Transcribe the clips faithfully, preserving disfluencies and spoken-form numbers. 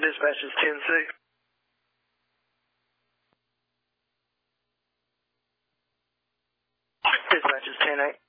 Dispatch is ten six. Dispatch is ten eight.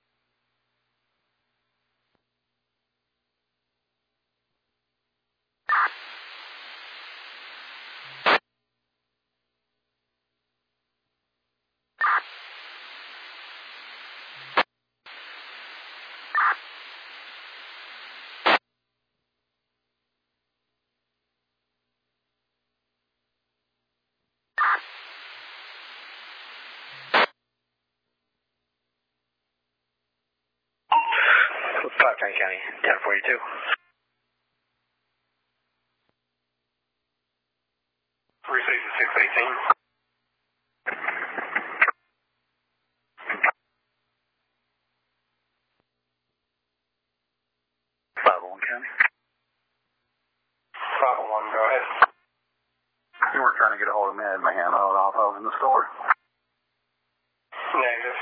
Five County, ten forty-two. three sixty-six eighteen. five oh one County. five oh one, go ahead. You weren't trying to get a hold of me. I had my hand held off. I was in the store. Negative.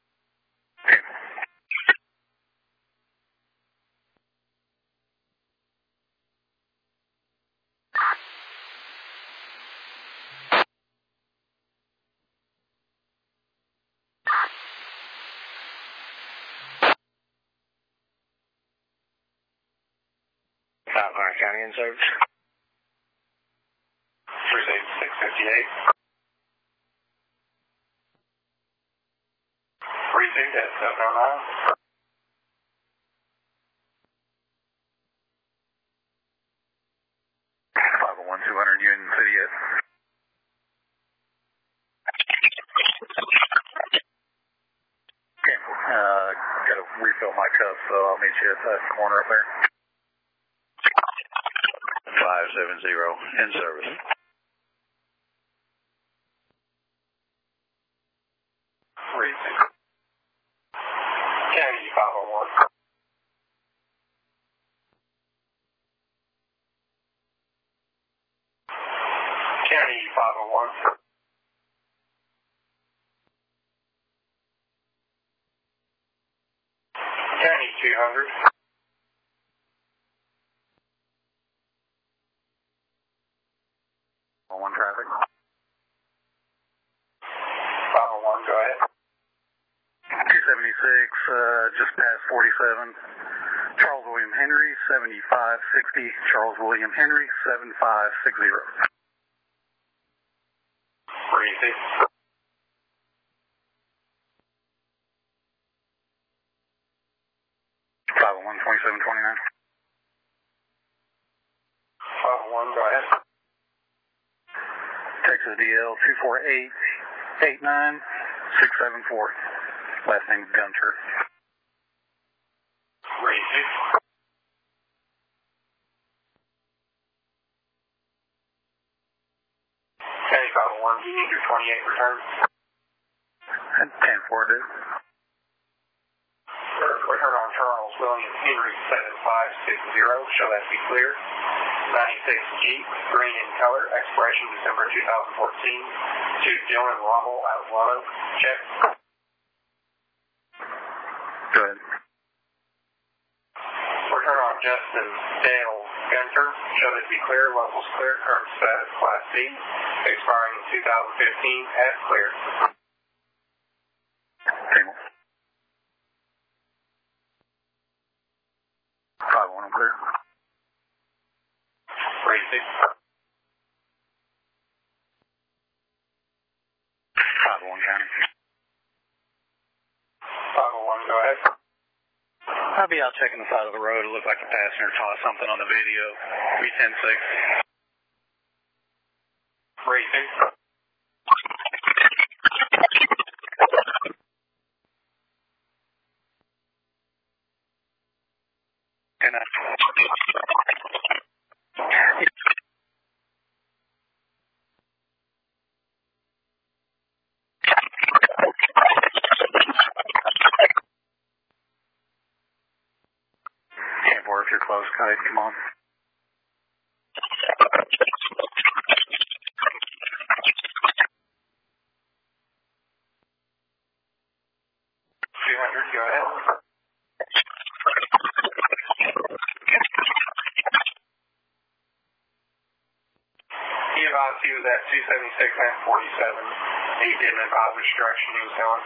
Five Hundred County in service. three sixty-six fifty-eight. Received at seven oh nine. five oh one two hundred Union City yet. Okay, uh, gotta refill my cup, so I'll meet you at that corner up there. five seven zero in service. Received. County five oh one. County five oh one. County two hundred. one traffic. five oh one, go ahead. two seventy-six, uh, just past forty-seven. Charles William Henry, seventy-five sixty. Charles William Henry, seven five six zero. Received. five oh one twenty-seven twenty-nine. five oh one, go ahead. Texas D L two four eight eight nine six seven four. Last name Gunter. Received. County five oh one, two twenty-eight return. And ten four, dude. Return on Charles William Henry seven five six zero. Show that to be clear. ninety-six Jeep, green in color, expiration December two thousand fourteen. To Dylan Rommel out of Lotto. Check. Go ahead. Return on Justin Dale Gunter. Show that to be clear. Locals clear. Current status Class C. Expiring in two thousand fifteen. As clear. Table. five one, I'm clear. Received. five oh one County. five oh one, go ahead. I'll be out checking the side of the road. It looked like a passenger tossed something on the video. B ten six. Received. And I... If you're close, go ahead, come on. two hundred, go ahead. you advise he was at two seventy-six and forty-seven. He didn't advise which direction he was going.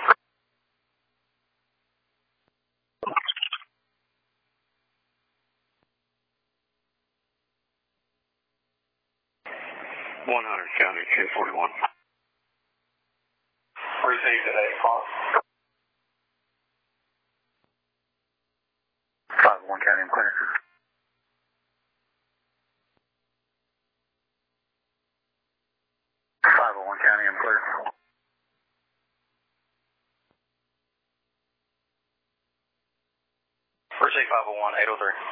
one hundred County, ten forty-one. Received at eight o'clock. five oh one County, I'm clear. five oh one County, I'm clear. Received five oh one, eight oh three.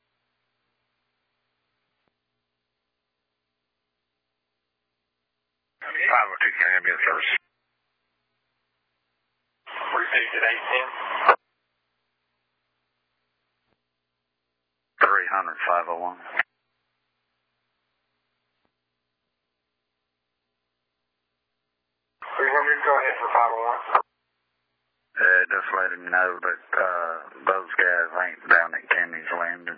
five oh two County, I'm in service. Received at eight ten. three hundred, five oh one. three hundred, go ahead for five oh one. Uh, just let him know that uh, those guys ain't down at Kenny's Landing.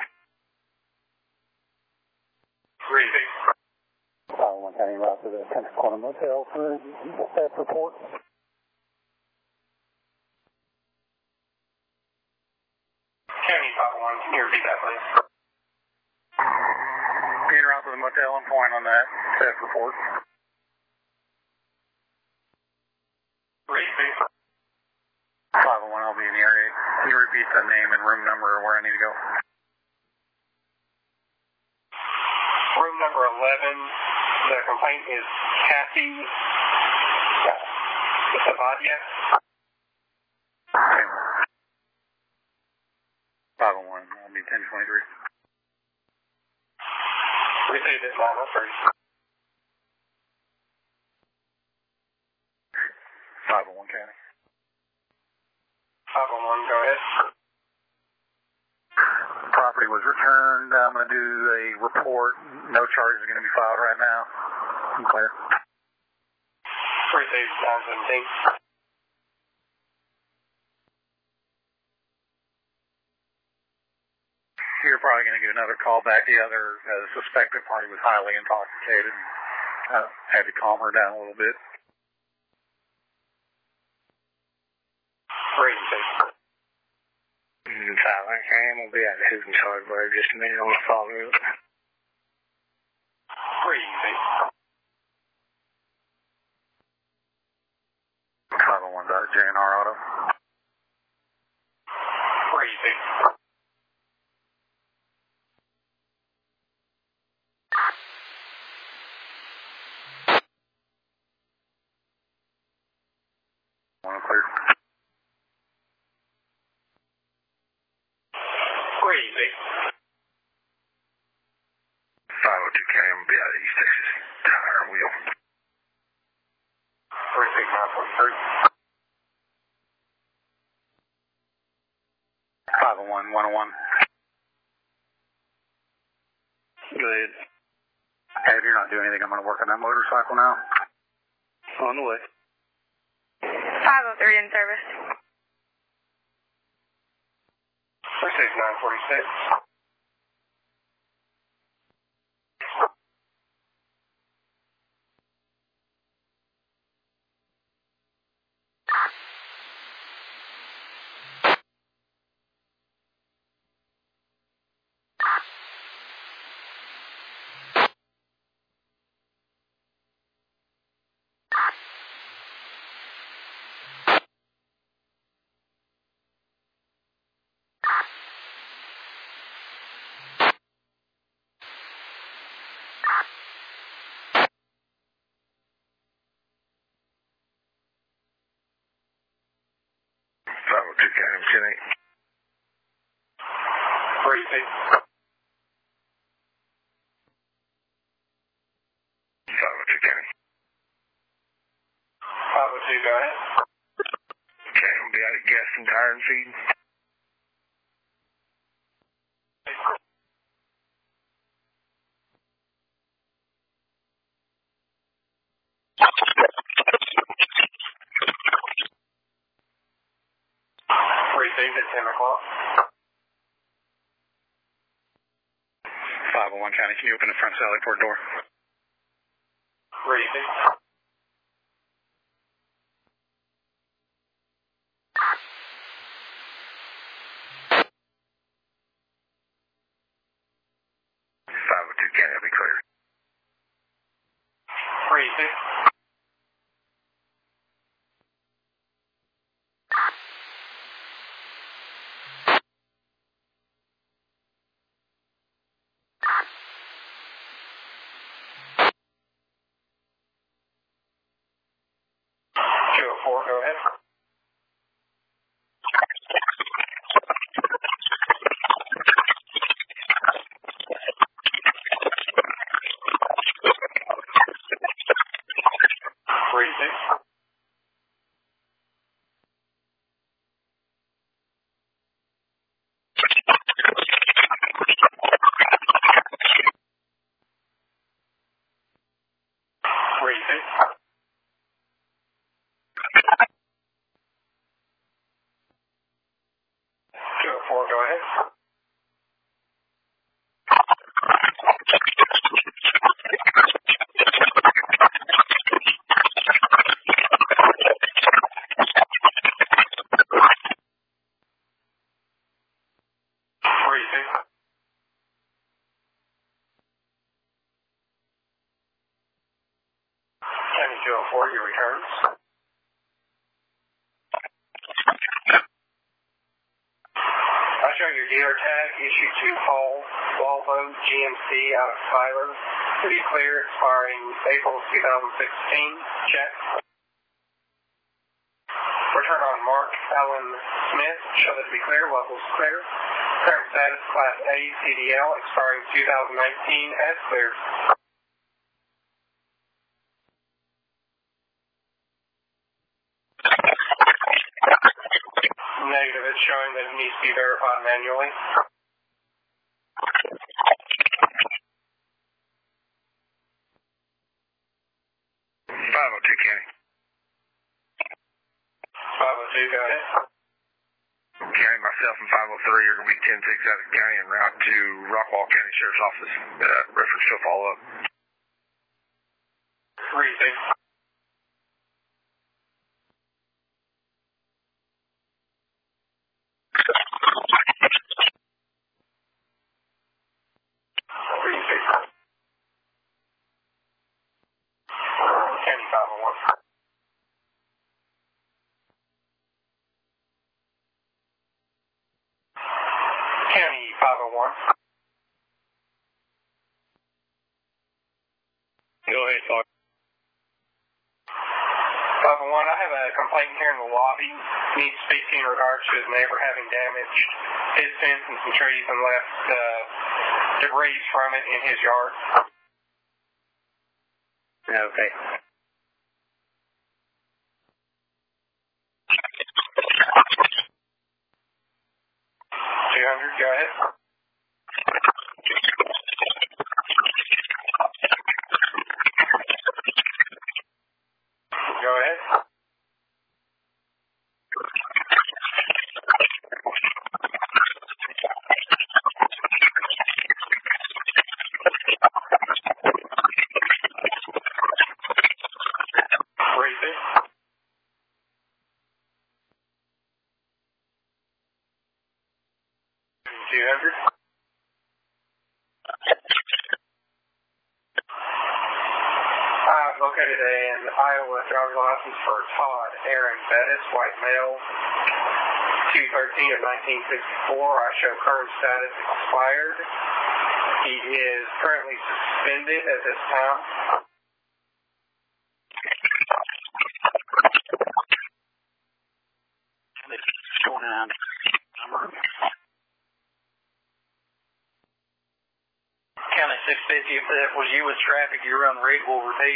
Received. five oh one County, right to the Country Corner Motel for staff report. County five oh one, can you repeat that, please? Being right to the motel and point on that staff report. Received. five oh one, I'll be in the area. Can you repeat the name and room number or where I need to go? Room number eleven, the complaint is Kathy Savadia. Okay. five oh one, I'll be ten twenty-three. Received at nine oh three. five oh one County. five oh one, go ahead. Property was returned. I'm going to do a report. No charges are going to be filed right now. I'm clear. Received nine seventeen. You're probably going to get another call back. The other uh, suspected party was highly intoxicated. Uh, had to calm her down a little bit. Received. five hundred County, I'm going to be out of who's in charge, but just a minute on the phone. Received. five oh one J N R Auto. Received. One clear. Received. five oh two County, I'm going to be out of East Texas. Tire wheel. Received nine forty-three. five oh one, one oh one. Go ahead. Hey, if you're not doing anything, I'm going to work on that motorcycle now. On the way. five oh three in service. Received nine forty-six. five oh two County, I'm ten eight. Received. five oh two County. five oh two, go ahead. Okay, I'm going to be out of gas and tire and feed. Received at ten o'clock. five oh one County, can you open the front sally port door? Racing. five oh two County, I'll be clear. Racing. two oh four, go ahead. Racing. Racing. two oh four, go ahead. Racing. County two oh four, your returns. I show your dealer tag issued to Paul Volvo G M C out of Tyler. To be clear, expiring April twenty sixteen. Check. Return on Mark Allen Smith. Show that to be clear. Levels clear. Current status Class A C D L expiring two thousand nineteen as clear. Negative. It's showing that it needs to be verified manually. five oh two County. five oh two, go ahead. County, myself and five oh three are going to be ten six out of the county en route to Rockwall County Sheriff's Office. Uh, reference to a follow-up. Racing. Racing. County five oh one. County five oh one. Go ahead, Clark. five oh one, I have a complaint here in the lobby. Needs to speak to you in regards to his neighbor having damaged his fence and some trees and left uh, debris from it in his yard. Okay. two hundred, go ahead. Go ahead. Racing. two hundred. I've located an Iowa driver's license for Todd Aaron Bettis, white male, two thirteen of nineteen sixty-four. I show current status expired. He is currently suspended at this time. County six fifty, if that was you with traffic, you run read, we'll repeat.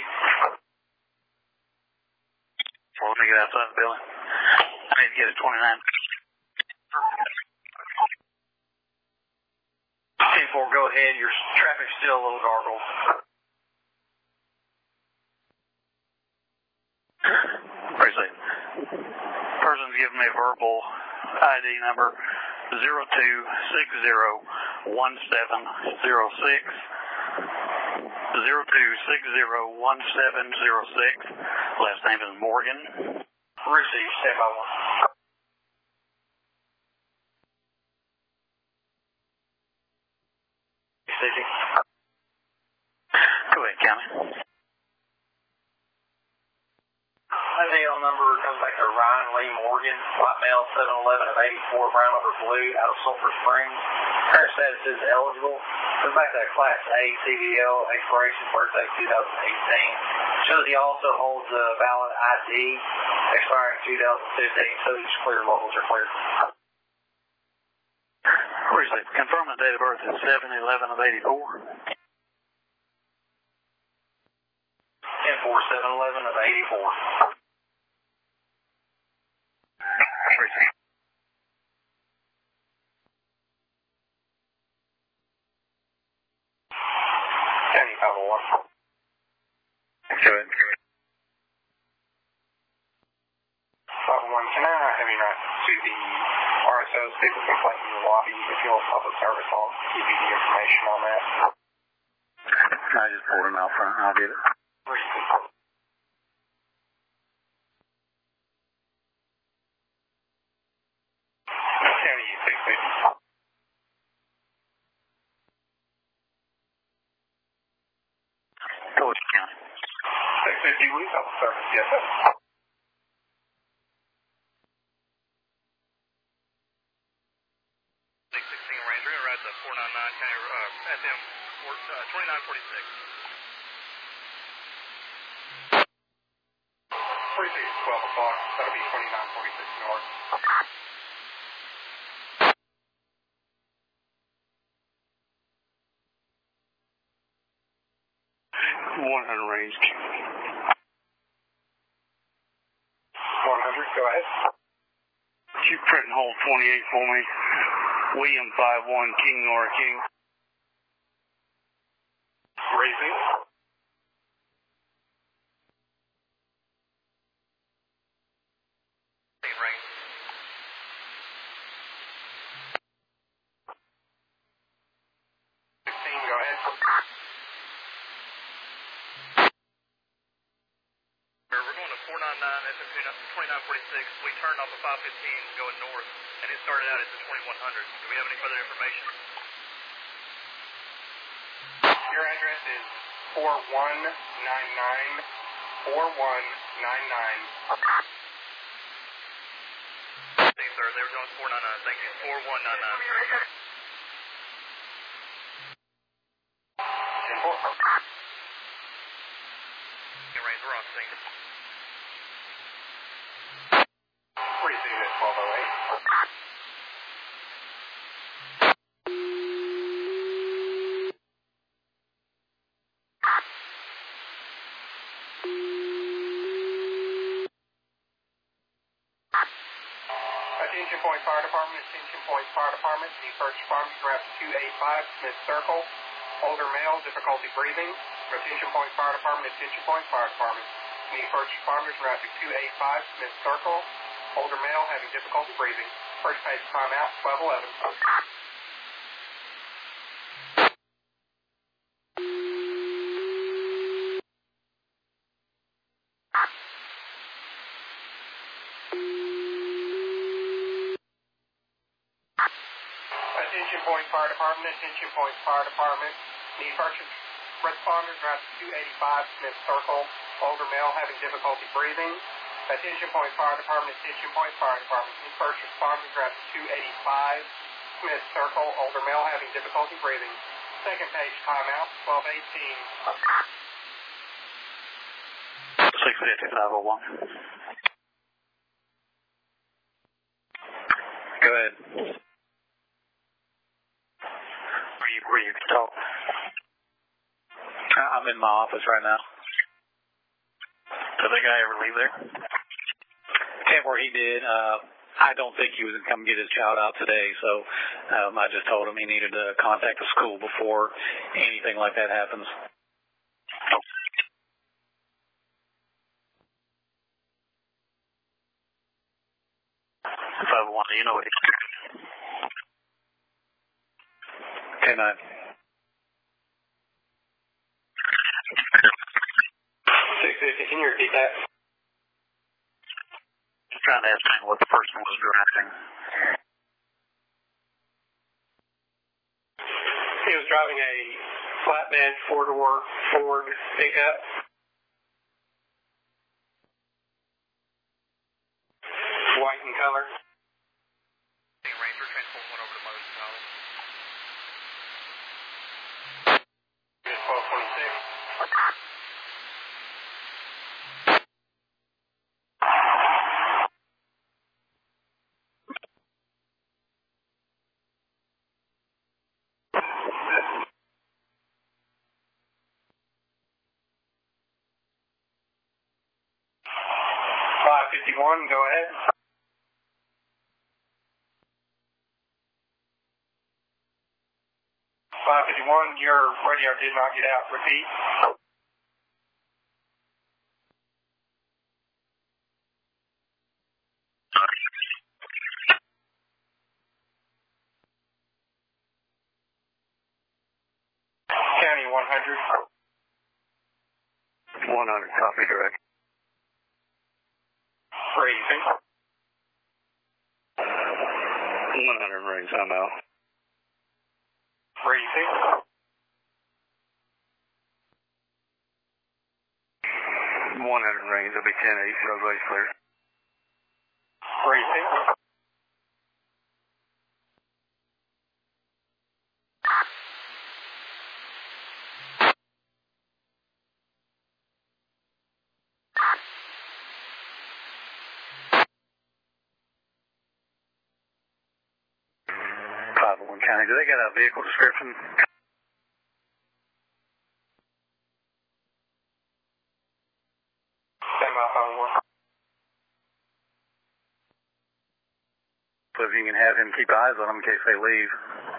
Well, let me get outside the building. I need to get a twenty-nine. ten four, go ahead. Your traffic's still a little garbled. Appreciate it. Person's giving me a verbal I D number zero two six zero one seven zero six zero two six zero one seven zero six. Last name is Morgan. Receive, stand by one. City. Go ahead, County. My deal number comes back to Ryan Lee Morgan, white male, seven eleven of eighty-four, brown over blue, out of Sulphur Springs. Current status is eligible. Comes back to Class A C D L, expiration birthday two thousand eighteen. Shows he also holds a valid I D, expiring two thousand fifteen, so he's clear, locals are clear. Where's it? Confirm the date of birth is seven eleven of eighty-four. ten four, seven eleven of eighty-four. County five oh one. Go ahead. five oh one, can I have you write to the R S O's people complaint in the lobby if you'll public service, I'll give you the information on that. I just pulled him out front. I'll get it. County six fifty. Go ahead, County. six fifty, will you public service? Yes, sir. six sixteen Ranger, rides at four ninety-nine, County, uh, S M twenty-nine forty-six. Precinct twelve o'clock, that'll be twenty-nine forty-six north. one hundred range. one hundred, go ahead. You print and hold twenty-eight for me. William five one, King Nora King. Raising. Range. sixteen, go ahead. We're going to four ninety-nine, S M twenty-nine forty-six. We turned off at five fifteen going north, and it started out at the twenty-one hundred. Do we have any further information? Your address is four one nine nine, four one nine nine. Thank you, sir. They were going four ninety-nine. Thank you. four one nine nine. ten four. Range, we're on scene. Precinct at twelve oh eight. Attention Point Fire Department, Attention Point Fire Department, the first responders are at two eighty-five Smith Circle. Older male, difficulty breathing. Attention Point Fire Department, Attention Point Fire Department. The first responders are at two eighty-five Smith Circle. Older male having difficulty breathing. First page timeout, twelve eleven. Attention Point Fire Department, Attention Point Fire Department. The first responders are at two eighty-five Smith Circle. Older male having difficulty breathing. Attention Point Fire Department, Attention Point Fire Department. The first responders are at two eighty-five Smith Circle. Older male having difficulty breathing. Second page timeout, twelve eighteen. six fifty, five oh one. Go ahead. Where you, where you can talk? I'm in my office right now. Did the guy ever leave there? Can't where he did. Uh, I don't think he was going to come get his child out today, so um, I just told him he needed to contact the school before anything like that happens. five oh one, do you know what he Okay, nine. fifty, can you repeat that? Just trying to ascertain what the person was driving. He was driving a flatbed four-door Ford pickup. White in color. Ranger, transport one over to Moses College. twelve twenty-six. five fifty-one, go ahead. five fifty-one, your radio did not get out. Repeat. County one hundred. one hundred, copy direct. Raising. one hundred rings, I'm out. Raising. one hundred rings, it'll be ten eight, roadway's clear. Raising. five oh one County, do they got a vehicle description? Semi-phone. So if you can have him keep eyes on them in case they leave.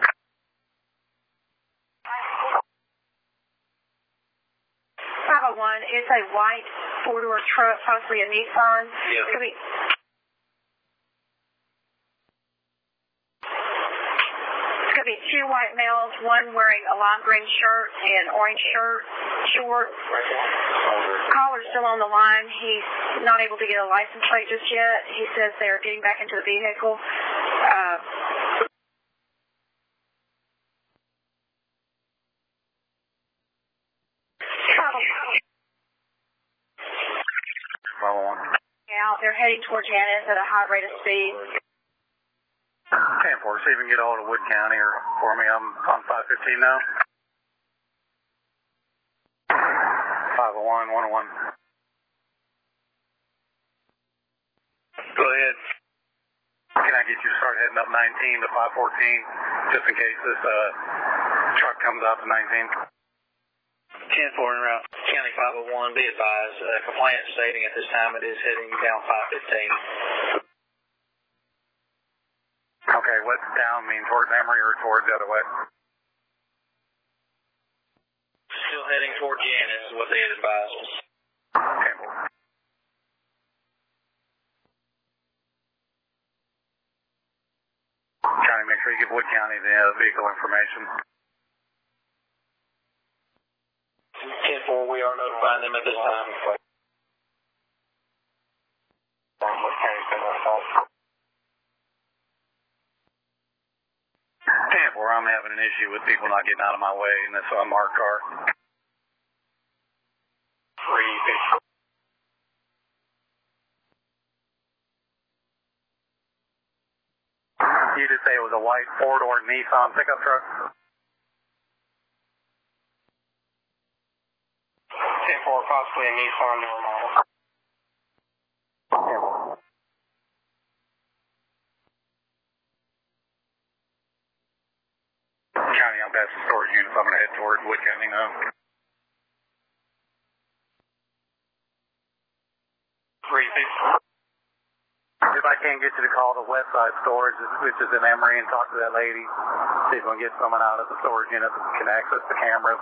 five oh one, it's a white four-door truck, possibly a Nissan. Yes. Could be, could be two white males, one wearing a lime green shirt and orange shirt, short. Caller's still on the line. He's not able to get a license plate just yet. He says they are getting back into the vehicle. Uh, five oh one. out. They're heading toward Janice at a high rate of speed. ten four, see if you can get a hold of Wood County or for me. I'm on five fifteen now. five oh one, one oh one. Go ahead. Can I get you to start heading up nineteen to five fourteen, just in case this uh, truck comes out to nineteen? ten four en route. County five oh one, be advised, uh, compliance stating at this time it is heading down five fifteen. Okay, what's down mean, towards Emory or towards the other way? Still heading toward Janice is what they had advised us. ten four. Trying to make sure you give Wood County the uh, vehicle information. ten four, we are notifying them at this time. Wood County's been assaulted. ten four, I'm having an issue with people not getting out of my way in this unmarked car. Three fifty. You just say it was a white four-door Nissan pickup truck? ten four, possibly a Nissan newer model. County, I'm past the storage unit, so I'm going to head toward Wood County now. three fifty. If I can't get you to call the West Side Storage, which is in Emory, and talk to that lady, see if we can get someone out at the storage unit that can access the cameras.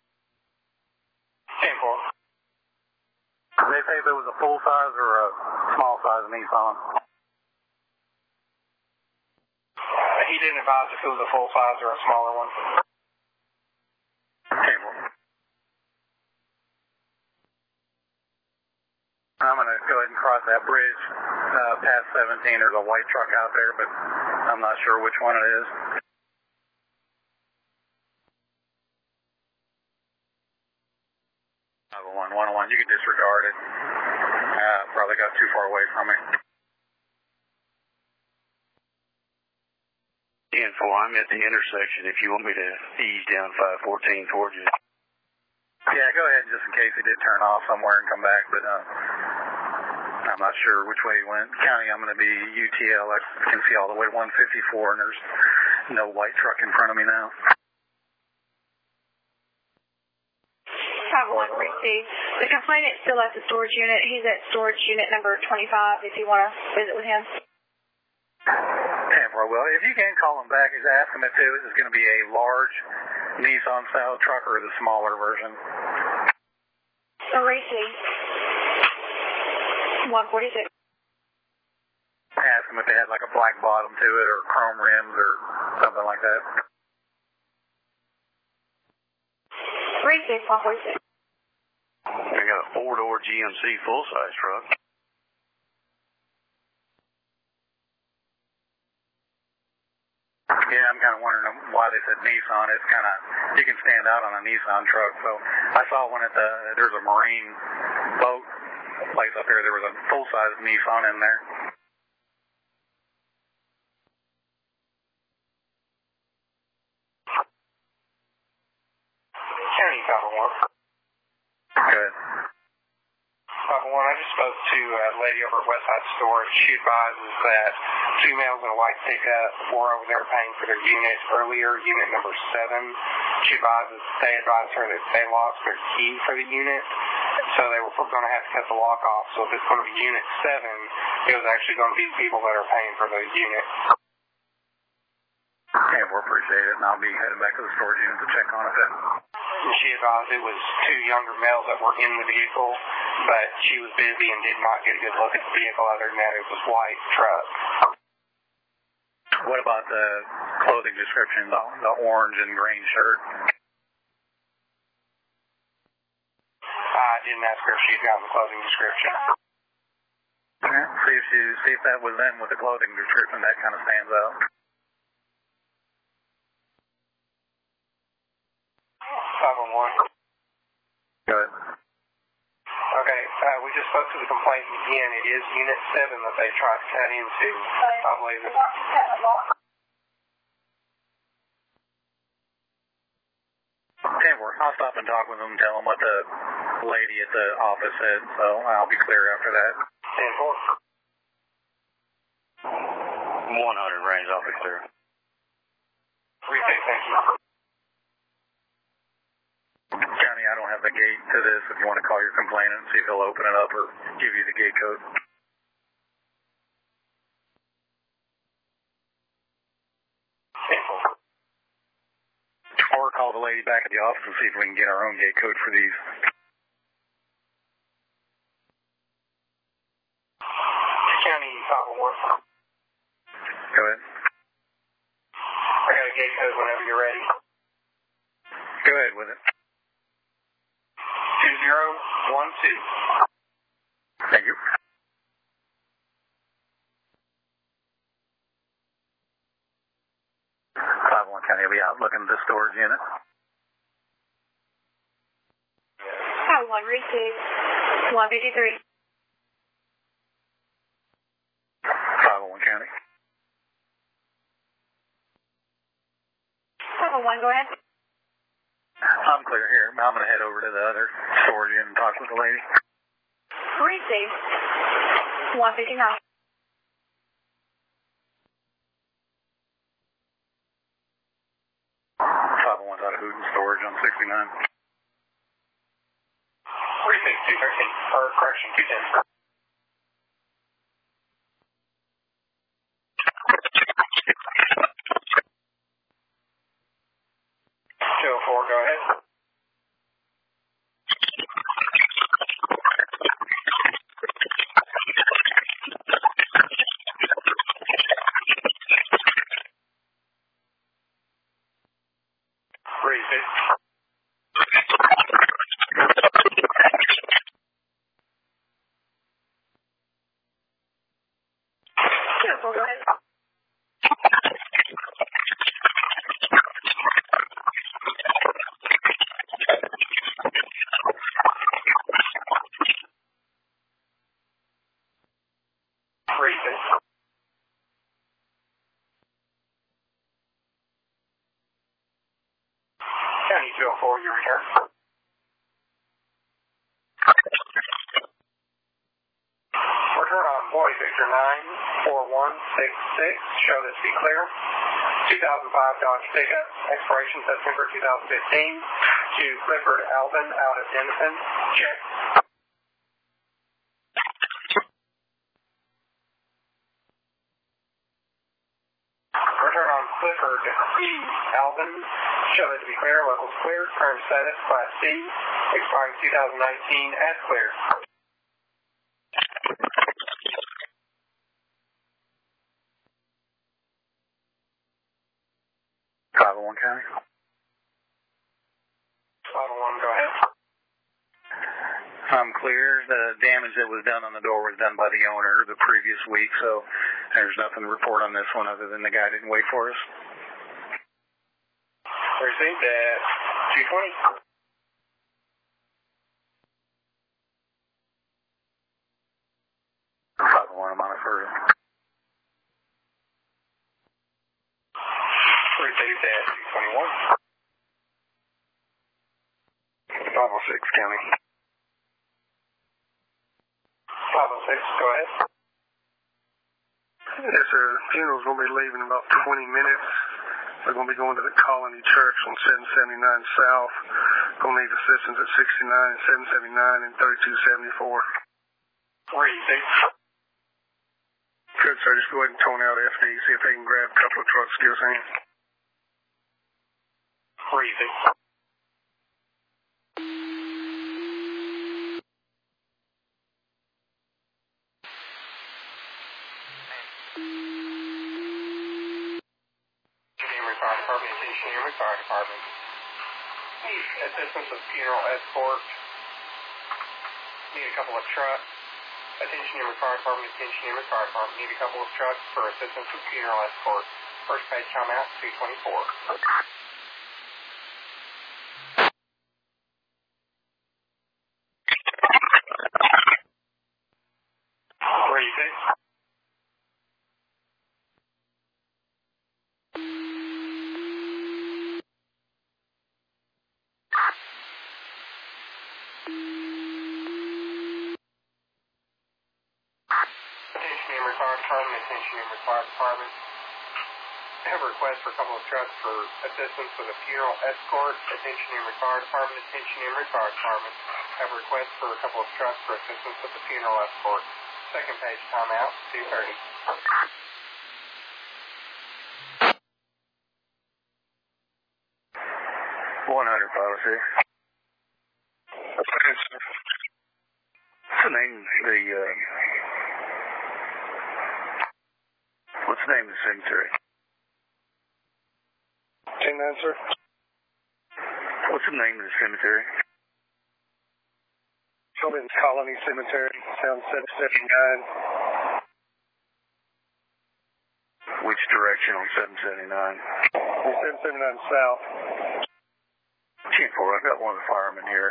ten four. Did they say if it was a full size or a small size Nissan? He didn't advise if it was a full size or a smaller one. ten four. I'm going to go ahead and cross that bridge uh, past seventeen. There's a white truck out there, but I'm not sure which one it is. one oh one, you can disregard it. Uh, probably got too far away from it. ten four, I'm at the intersection if you want me to ease down five fourteen towards you. Yeah, go ahead just in case he did turn off somewhere and come back, but uh, I'm not sure which way he went. County, I'm going to be U T L. I can see all the way to one fifty-four, and there's no white truck in front of me now. five one received. The complainant's still at the storage unit. He's at storage unit number twenty-five if you want to visit with him. ten four, well, if you can call him back, his estimate too is going to be a large Nissan style truck or the smaller version. So received. one forty-six. Ask him if they had like a black bottom to it or chrome rims or something like that. Received, one forty-six. We got a four-door G M C full-size truck. Yeah, I'm kind of wondering why they said Nissan. It's kind of, you can stand out on a Nissan truck. So I saw one at the, there's a marine boat place up here. There was a full-size Nissan in there. County five oh one. Good. five oh one, I just spoke to a lady over at Westside Storage. She advises that two males in a white pickup were over there paying for their unit earlier, unit number seven. She advises, they advised her that they lost their key for the unit, so they were going to have to cut the lock off. So if it's going to be unit seven, it was actually going to be people that are paying for the unit. Okay, we'll appreciate it, and I'll be heading back to the storage unit to check on it then. She advised it was two younger males that were in the vehicle, but she was busy and did not get a good look at the vehicle. Other than that, it was white truck. What about the clothing description, the, the orange and green shirt? I didn't ask her if she'd gotten the clothing description. Yeah, see if she, see if that was them with the clothing description. That kind of stands out. five one one. Good. Okay, uh, we just spoke to the complainant again. It is unit seven that they tried to cut into. I believe it. Tamworth, I'll stop and talk with them, tell them what the lady at the office said, so I'll be clear after that. ten four. one hundred range officer. Retake, thank you. County, I don't have the gate to this. If you want to call your complainant and see if he'll open it up or give you the gate code. ten four. Or call the lady back at the office and see if we can get our own gate code for these. County five one one. Go ahead. I got a gate code whenever you're ready. Go ahead with it. two zero one two. Thank you. five one County will be out looking at the storage unit. five one received. one fifty-three. five oh one County. five oh one, go ahead. I'm clear here. I'm going to head over to the other storage unit and talk with the lady. Received. one fifty-nine. five oh one's out of Hooten Storage on sixty-nine. Received two thirteen. Or correction, two ten. two oh four, go ahead. Return on Boy Victor nine four one six six. Show this be clear. two thousand five Dodge pickup. Expiration September two thousand fifteen. To Clifford Alvin out of Denison. Check. Return on Clifford Alvin. Show it to be clear. Locals clear. Current status Class C. Expiring two thousand nineteen as clear. five oh one County. five oh one, go ahead. I'm clear. The damage that was done on the door was done by the owner the previous week, so there's nothing to report on this one other than the guy didn't wait for us. Received at two twenty. five oh one, I'm on it further. Received at two twenty-one. five oh six County. five oh six, go ahead. Yes, sir. Funeral's going to be leaving in about twenty minutes. They're going to be going to the Colony Church on seven seventy-nine South. Going to need assistance at sixty-nine, seven seventy-nine, and thirty-two seventy-four. Where are you, Steve? Good, sir. Just go ahead and tone out F D, see if they can grab a couple of trucks, give us a hand. Where are you, Steve? Fire Department, attention Emory Fire Department. Need assistance with funeral escort. Need a couple of trucks. Attention Emory Fire Department, attention Emory Fire Department. Need a couple of trucks for assistance with funeral escort. First page come out, two twenty-four. Where are you, Steve? Fire Department, attention Emory Fire Department. I have a request for a couple of trucks for assistance with a funeral escort. Attention Emory Fire Department, attention Emory Fire Department. I have a request for a couple of trucks for assistance with the funeral escort. Second page timeout, two thirty. one hundred, five oh six. What's the name of the, uh, what's the name of the cemetery? ten nine, sir. What's the name of the cemetery? Children's Colony Cemetery, down seven seventy-nine. Which direction on seven seventy-nine? seven seventy-nine South. ten four, I've got one of the firemen here.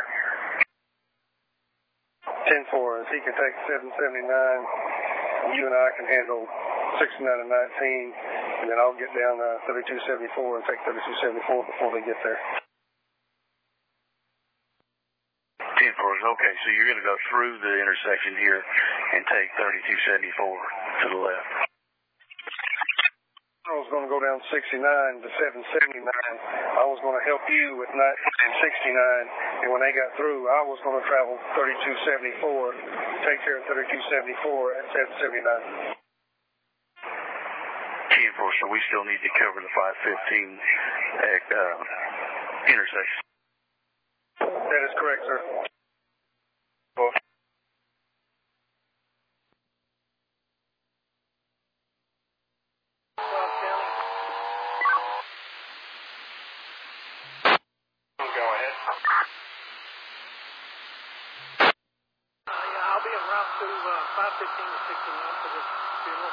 ten four, if he can take seven seventy-nine, you and I can handle sixty-nine and nineteen, and then I'll get down to thirty-two seventy-four and take thirty-two seventy-four before they get there. ten four is okay, so you're going to go through the intersection here and take thirty-two seventy-four to the left. I was going to go down sixty-nine to seven seventy-nine. I was going to help you with nineteen and sixty-nine, and when they got through, I was going to travel thirty-two seventy-four, take care of thirty-two seventy-four at seven seventy-nine. ten four, so we still need to cover the five fifteen at, uh, intersection. That is correct, sir. Well, Go ahead. Uh, yeah, I'll be en route to uh, five fifteen to sixty-nine for this funeral.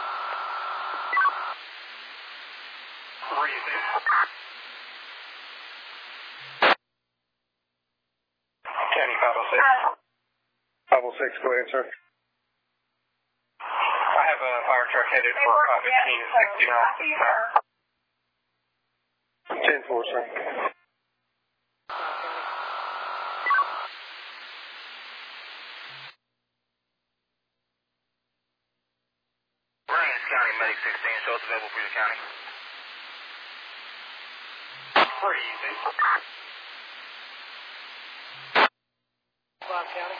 Where are you, Steve? County five oh six. five oh six, go ahead, sir. I have a fire truck headed for five fifteen to sixty-nine. ten four, sir. Meg sixteen, show us available for your county. Pretty easy. five County.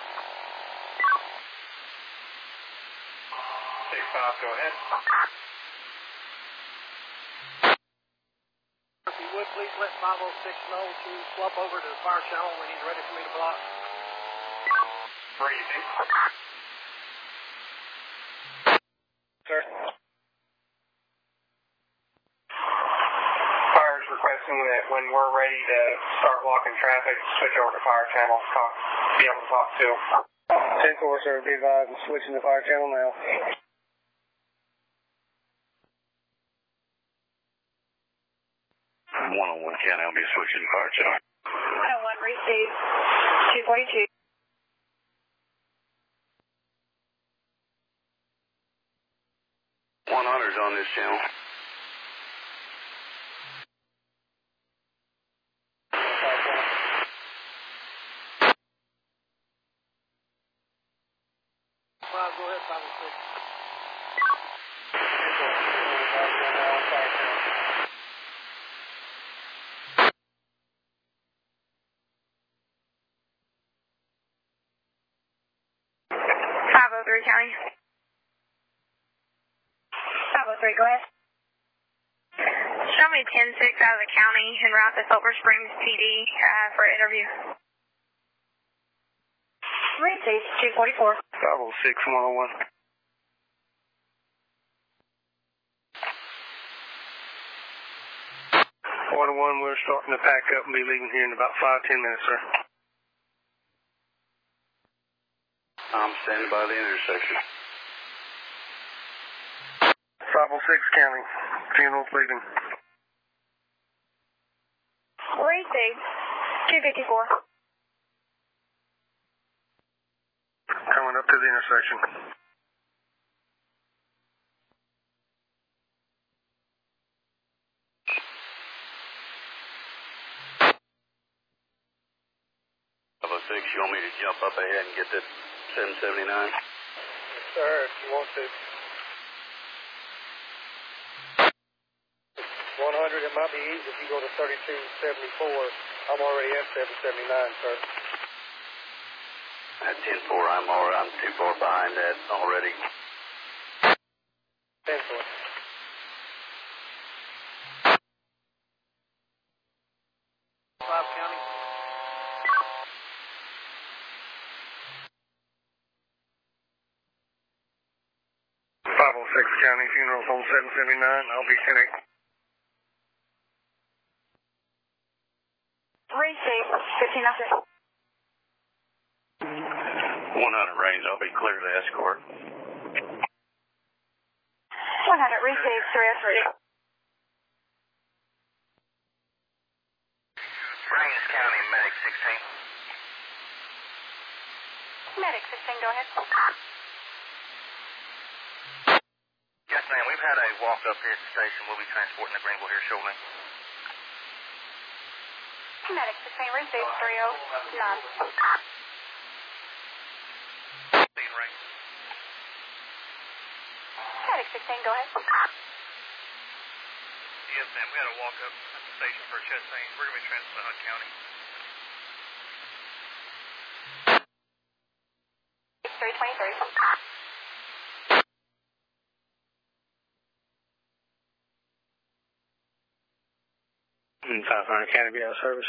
six five, go ahead. If you would, please let five oh six know to swap over to the fire channel when he's ready for me to block. Pretty easy. Sir. Fire's requesting that when we're ready to start blocking traffic, switch over to fire channel, talk, be able to talk to. ten four, sir, be advised, I'm switching to fire channel now. one oh one County, I'll be switching to fire channel. one oh one, receive two forty-two. one hundred's on this channel. Five, go ahead, five oh six. five oh three, County. five oh three, go ahead. Show me ten six out of the county and route to Silver Springs P D uh, for interview. Receive two forty-four. five oh six, one oh one. one oh one, we're starting to pack up and be leaving here in about five, ten minutes, sir. I'm standing by the intersection. five oh six County, funeral's leaving. Receive two fifty-four. Coming up to the intersection. five oh six, you want me to jump up ahead and get that seven seventy-nine? Sir, if you want to. one hundred, it might be easy if you go to thirty-two seventy-four. I'm already at seven seventy-nine, sir. At ten four, I'm already, I'm too far behind that already. ten four. five County. five oh six County, funeral's on seven seventy-nine. I'll be ten eight. Receive fifteen oh six. one hundred range, I'll be clear to escort. one hundred, receive three oh three. Range County, Medic sixteen. Medic sixteen, go ahead. Yes, ma'am. We've had a walk up here at the station. We'll be transporting the Greenville here shortly. Medic sixteen, receive three oh nine. Ring. Medic sixteen, go ahead. Yes, ma'am. We had a walk up at the station for a chest pain. We're going to be transporting to Hunt County. three twenty-three. five hundred County, be out of service.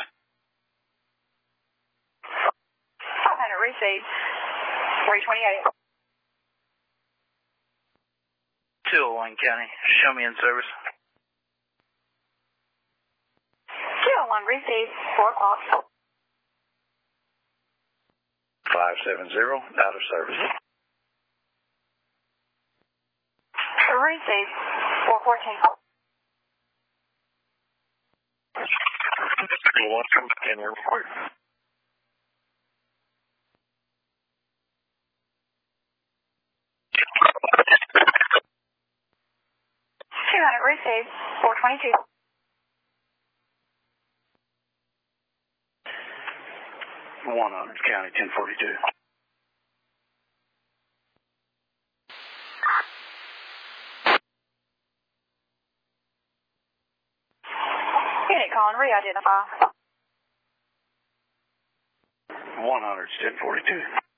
five hundred, receive three twenty-eight. two oh one County, show me in service. two oh one, receive four o'clock. five seven zero, out of service. Receive four fourteen. One come back in here real quick. two hundred, receive four twenty-two. one hundred County, ten forty-two. call and re-identify. one hundred, ten forty-two.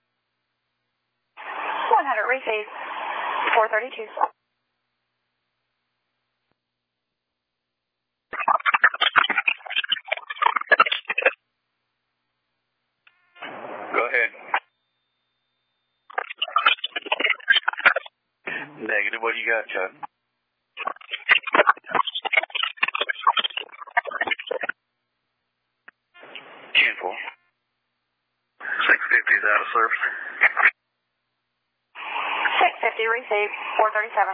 one hundred, received. four thirty-two. Go ahead. Negative, what do you got, Chuck? ten four. six fifty is out of service. six fifty, received. four thirty-seven.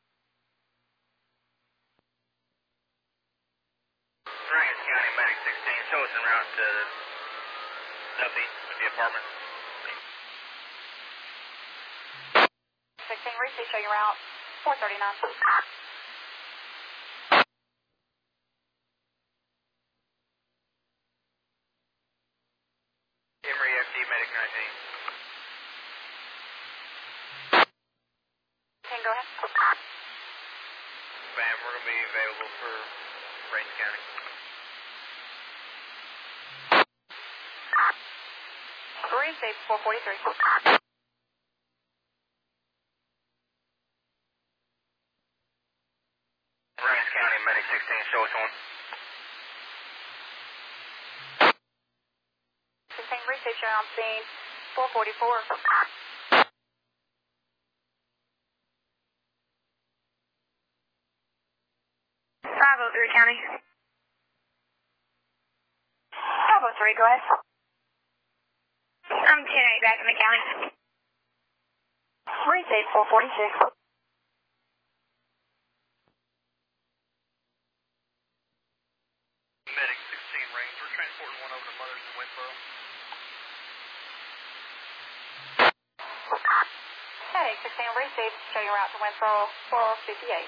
Franks County Medic sixteen, show us en route to southeast of the apartment. sixteen, received, show you route. four thirty-nine. Emory F D Medic nineteen. Can go ahead. Bam, we're going to be available for Rains County. Received, four forty-three. Rains County Medic sixteen, show us one. sixteen, received, show on scene. four forty-four. five oh three, County. five oh three, go ahead. I'm ten eight back in the county. Received, four forty-six. Medic sixteen range. We're transporting one over to Mothers in Winsboro. Medic sixteen, received, show you route to Winsboro, four fifty-eight.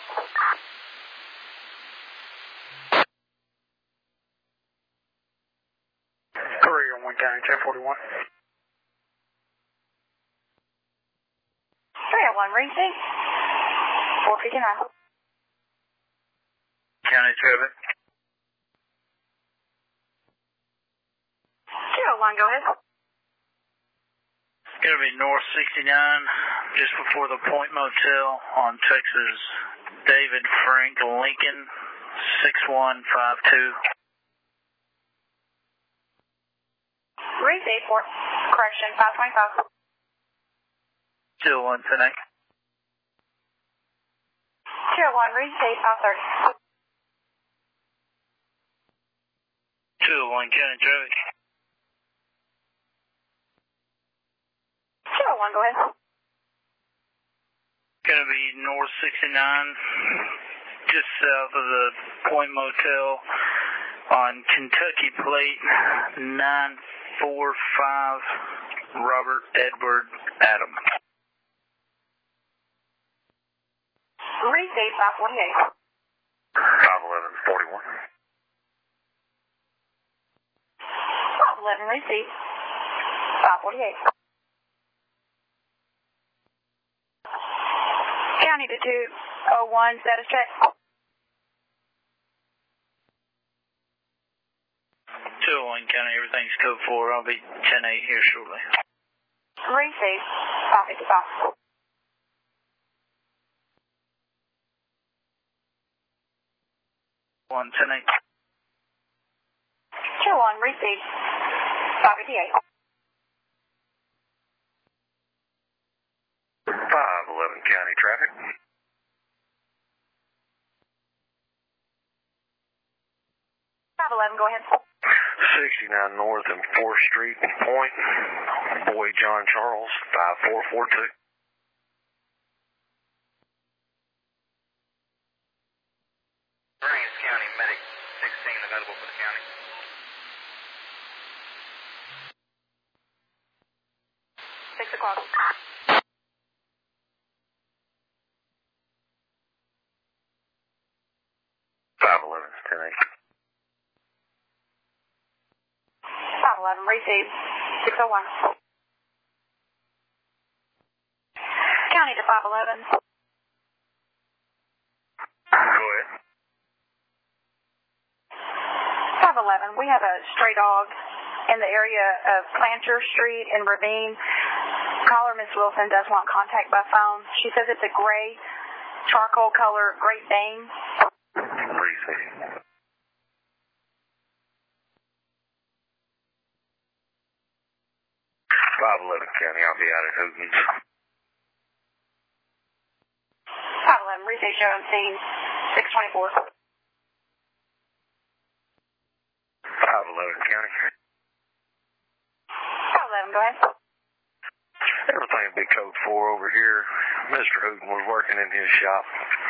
Courier one County, ten forty-one. three oh one, received. four fifty-nine. County traffic. two oh one, go ahead. It's going to be North sixty-nine, just before the Point Motel on Texas. David Frank Lincoln, six one five two. Received, four. Correction, five twenty-five. Still one tonight. two oh one, received, five thirty. two oh one County traffic. two oh one, go ahead. Going to be North sixty-nine, just south of the Point Motel on Kentucky Plate nine four five, Robert Edward Adam. Received, five forty-eight. five eleven, forty-one. five eleven, received. five forty-eight. County to two oh one, status check. two oh one County, everything's code four. I'll be ten eight here shortly. Received, five fifty-five. one ten eight. two oh one, received, five fifty-eight. five eleven County traffic. five eleven, go ahead. sixty-nine North and fourth Street, Point. Boy John Charles, five four four two. Rains County Medic sixteen, available for the county. six o'clock. five eleven, ten eight. five eleven, received, six oh one. County to five eleven. Go ahead. we have a stray dog in the area of Planter Street in Ravine. Caller Miss Wilson does want contact by phone. She says it's a gray, charcoal color Great Dane. five eleven County, I'll be out at Hogan's. five eleven, receive show on scene, six twenty-four. five eleven County. five eleven, go ahead. Everything will be code four over here. Mister Hogan was working in his shop.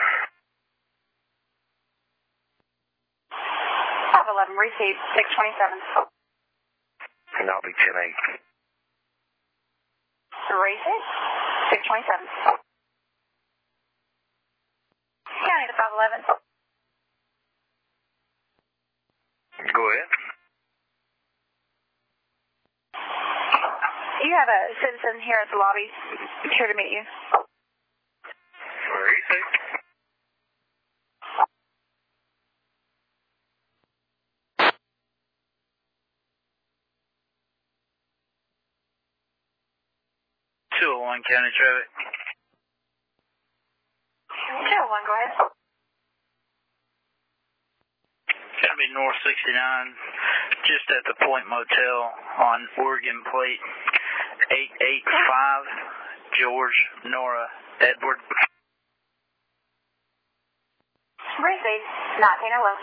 five eleven, receive, six twenty-seven. And I'll be ten eight. Receive, six twenty-seven. County to five eleven. Go ahead. You have a citizen here at the lobby here to meet you. Where is he? two oh one County Traffic. two oh one, go ahead. Gonna be North sixty-nine, just at the Point Motel on Oregon Plate eight eight five, George, Nora, Edward. Receive, nineteen oh one.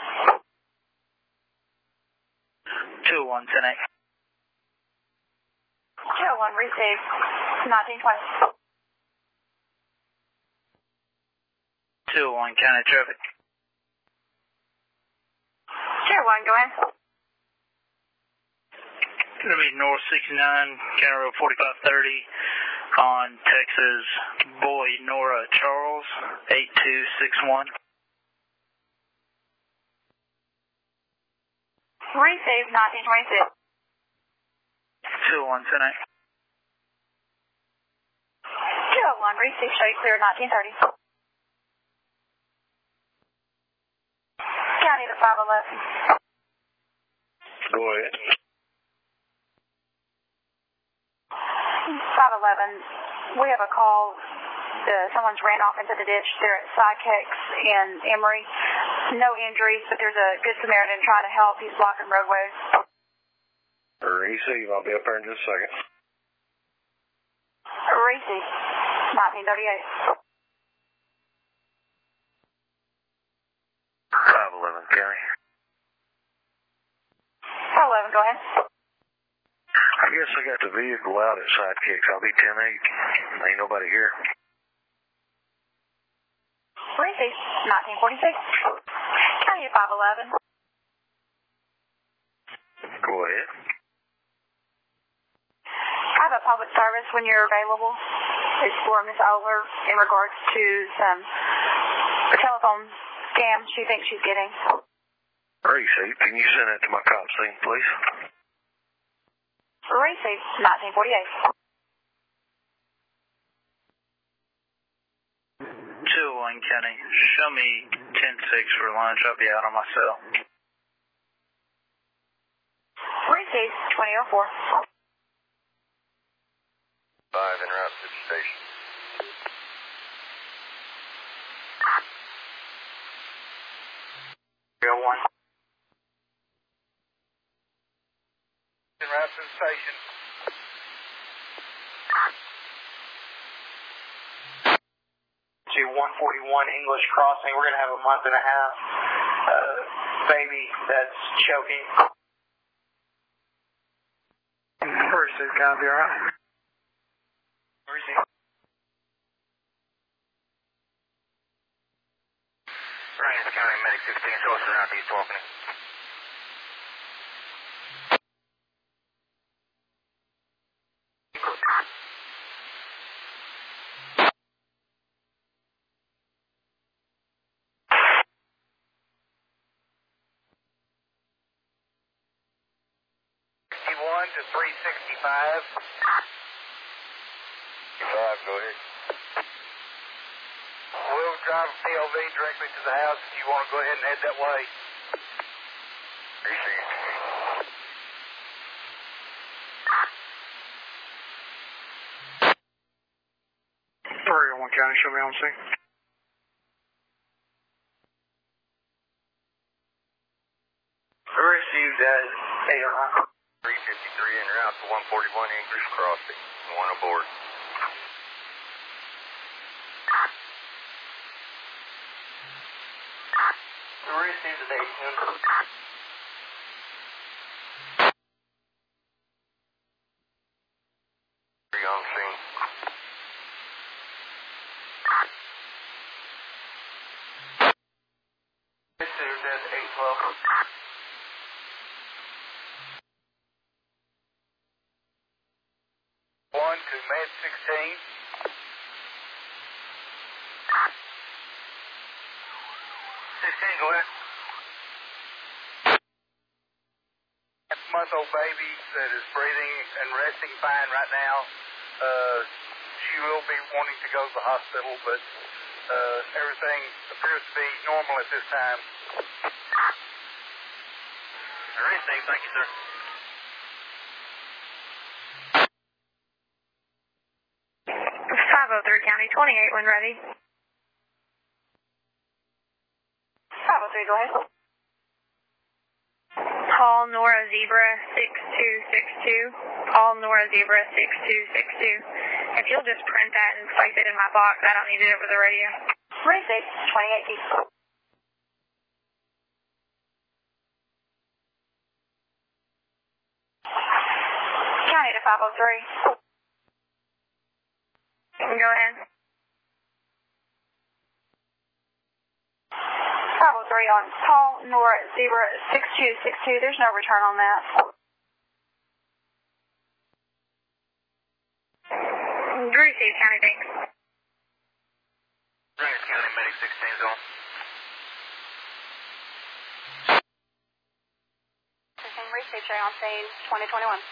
two oh one, ten eight. two oh one, receive, nineteen twenty. two oh one County Traffic. two oh one, go ahead. Gonna be North sixty-nine, County Road forty-five thirty on Texas Boy, Nora, Charles, eight two six one. Receive, nineteen twenty-six. two oh one, ten eight. two oh one, receive, show you clear, nineteen thirty. County to five eleven. Go ahead. five eleven, we have a call. Uh, someone's ran off into the ditch there at Sidekicks in Emory. No injuries, but there's a Good Samaritan trying to help. He's blocking roadways. Receive, I'll be up there in just a second. Receive, nineteen thirty-eight. five eleven County. five eleven, go ahead. I guess I got the vehicle out at Sidekicks. I'll be ten eight. Ain't nobody here. Receive, nineteen forty-six. County to five eleven. Go ahead. I have a public service when you're available. It's for Miss Oler in regards to some telephone scams she thinks she's getting. Receive, can you send that to my cop scene, please? Receive, nineteen forty-eight. two oh one County, show me ten six for lunch. I'll be out on my cell. Receive, twenty oh four. Five en route to the station. three oh one. En route to the station. To one forty-one English Crossing. We're going to have a month and a half uh, baby that's choking. Receive, copy, all right. Receive. Ryan, County Medic sixteen, show us around East Walking. To three sixty-five. Five, go ahead. We'll drive a P L V directly to the house if you want to go ahead and head that way. Receive. three oh one County, show me on scene. Received at eight oh nine. three fifty-three en route to one forty-one English Crossing. One aboard. Received at eight ten. Three on scene. Received at eight twelve. One to Med sixteen. sixteen, go ahead. Month old baby that is breathing and resting fine right now. Uh, she will be wanting to go to the hospital, but uh, everything appears to be normal at this time. Received, thank you, sir. five oh three County, twenty-eight when ready. five oh three, go ahead. Paul Nora Zebra six two six two. Paul Nora Zebra six two six two. If you'll just print that and place it in my box, I don't need it over the radio. Received, twenty-eight feet. County to five oh three. Go ahead. five oh three on Paul Nora Zebra six two six two. There's no return on that. Receive, County, thanks. Ringers County, Medic sixteen is on. Receive, Trey on scene, twenty twenty-one.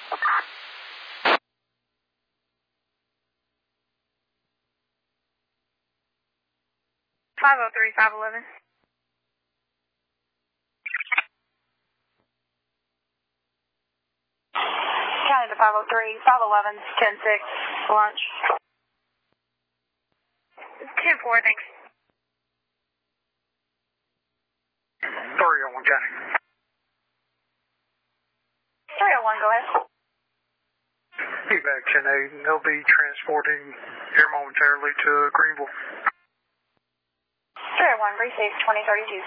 five oh three, five eleven. County to five oh three, five eleven, ten six, lunch. ten four, thanks. three oh one County. three oh one, go ahead. Evac ten eight, and they'll be transporting here momentarily to Greenville. three oh one, receive, twenty thirty-two.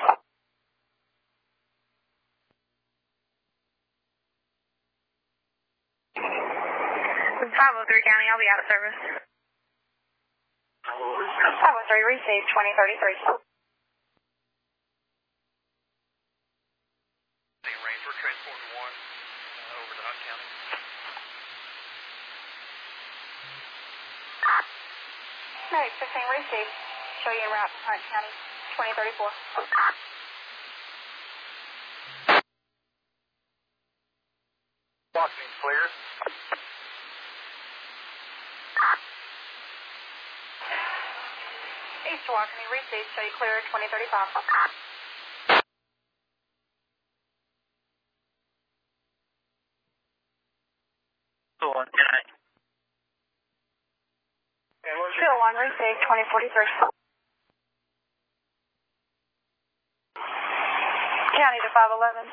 five oh three County, I'll be out of service. five oh three, receive, twenty thirty-three. Range for transport one uh, over to Hunt County. Medic fifteen, receive. Show you en route to Hunt County, twenty thirty-four. Walking clear. East Walkeny, receive. Show you clear, twenty thirty-five. One, County. two oh one, receive, twenty forty-three. County to five eleven.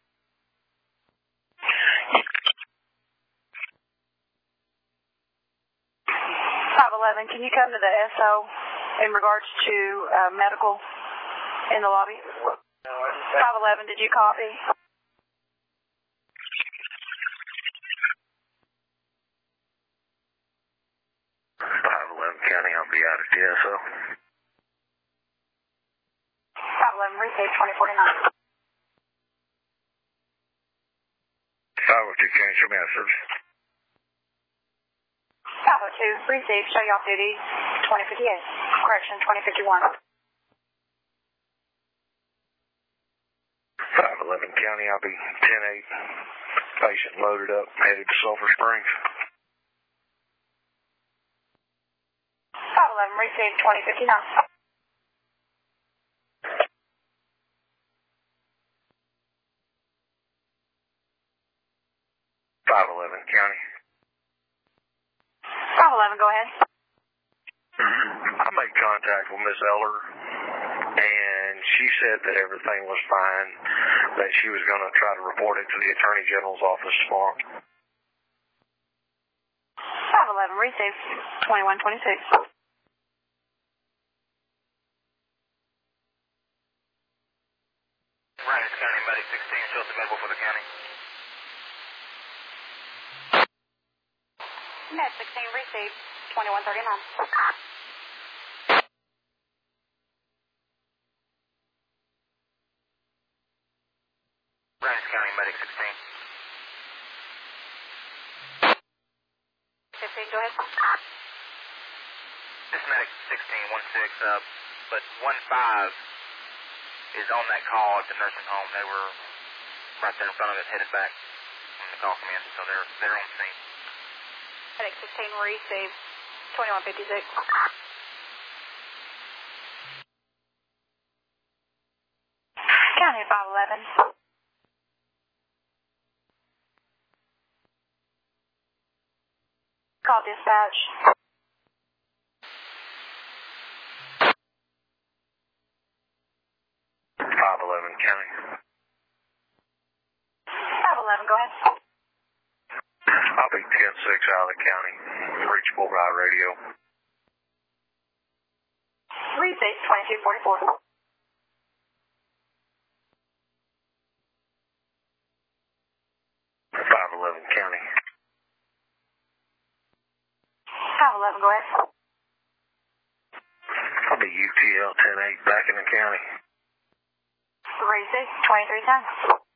five eleven, can you come to the S O in regards to uh, medical in the lobby? five eleven, did you copy? five eleven County, I'll be out at the S O. five eleven, receive, twenty forty-nine. five oh two County, show me out of service. five oh two, receive, show you off duty, twenty fifty-eight. Correction, twenty fifty-one. five eleven County, I'll be ten eight. Patient loaded up, headed to Sulphur Springs. five eleven, receive, twenty fifty-nine. five eleven County. five eleven, go ahead. made contact with Miss Eller, and she said that everything was fine, that she was going to try to report it to the Attorney General's office tomorrow. five eleven, received, twenty-one twenty-six. Ryan County, Medic sixteen, shows available for the county. Med sixteen, received, twenty-one thirty-nine. Ryan County, Medic sixteen. fifteen, go ahead. This is Medic sixteen, one six, uh, but one five is on that call at the nursing home. They were right there in front of us, headed back when the call came in, so they're, they're on scene. Medic sixteen, received, twenty-one fifty-six. County five eleven. Call dispatch. five eleven County. five eleven, go ahead. I'll be ten six out of the county, reachable by radio. Received, twenty-two forty-four. five eleven County. five eleven, go ahead. I'll be U T L ten eight back in the county. Received, twenty-three ten.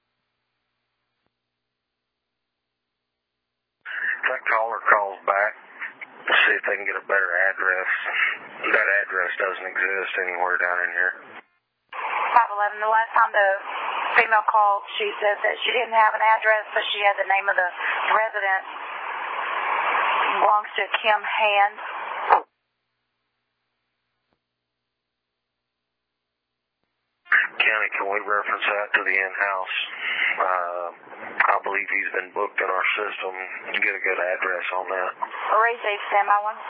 That caller calls back to see if they can get a better address. That address doesn't exist anywhere down in here. five eleven, the last time the female called, she said that she didn't have an address, but she had the name of the resident. Belongs to Kim Hand. County, can we reference that to the in-house? Uh, I believe he's been booked in our system. Get a good address on that. Received, standby one.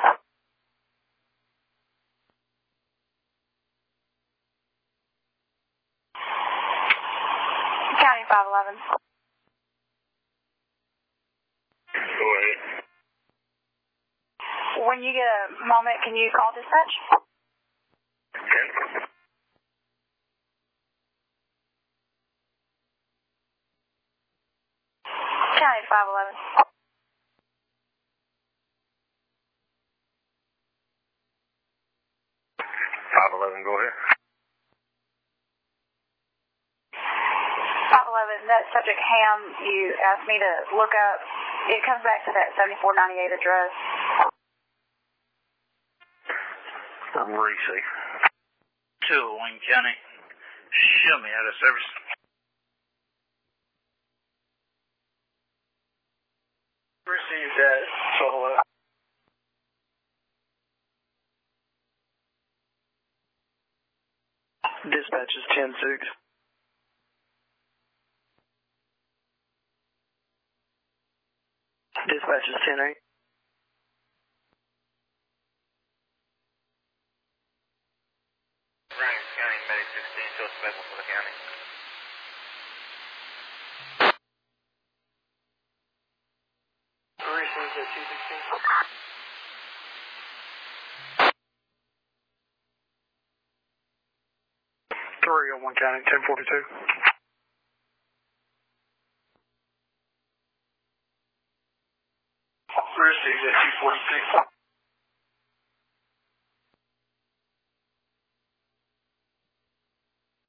County five eleven. Go ahead. When you get a moment, can you call dispatch? Okay. County five eleven. five eleven, go ahead. five eleven, that subject Ham you asked me to look up, it comes back to that seventy-four ninety-eight address. Receive. To Wayne County. Show me out of service. Received that. So, uh, dispatch is ten six. Dispatch is ten eight. Ryan County, Medic sixteen, shows available for the county. Received at two sixteen. three oh one County, ten forty-two.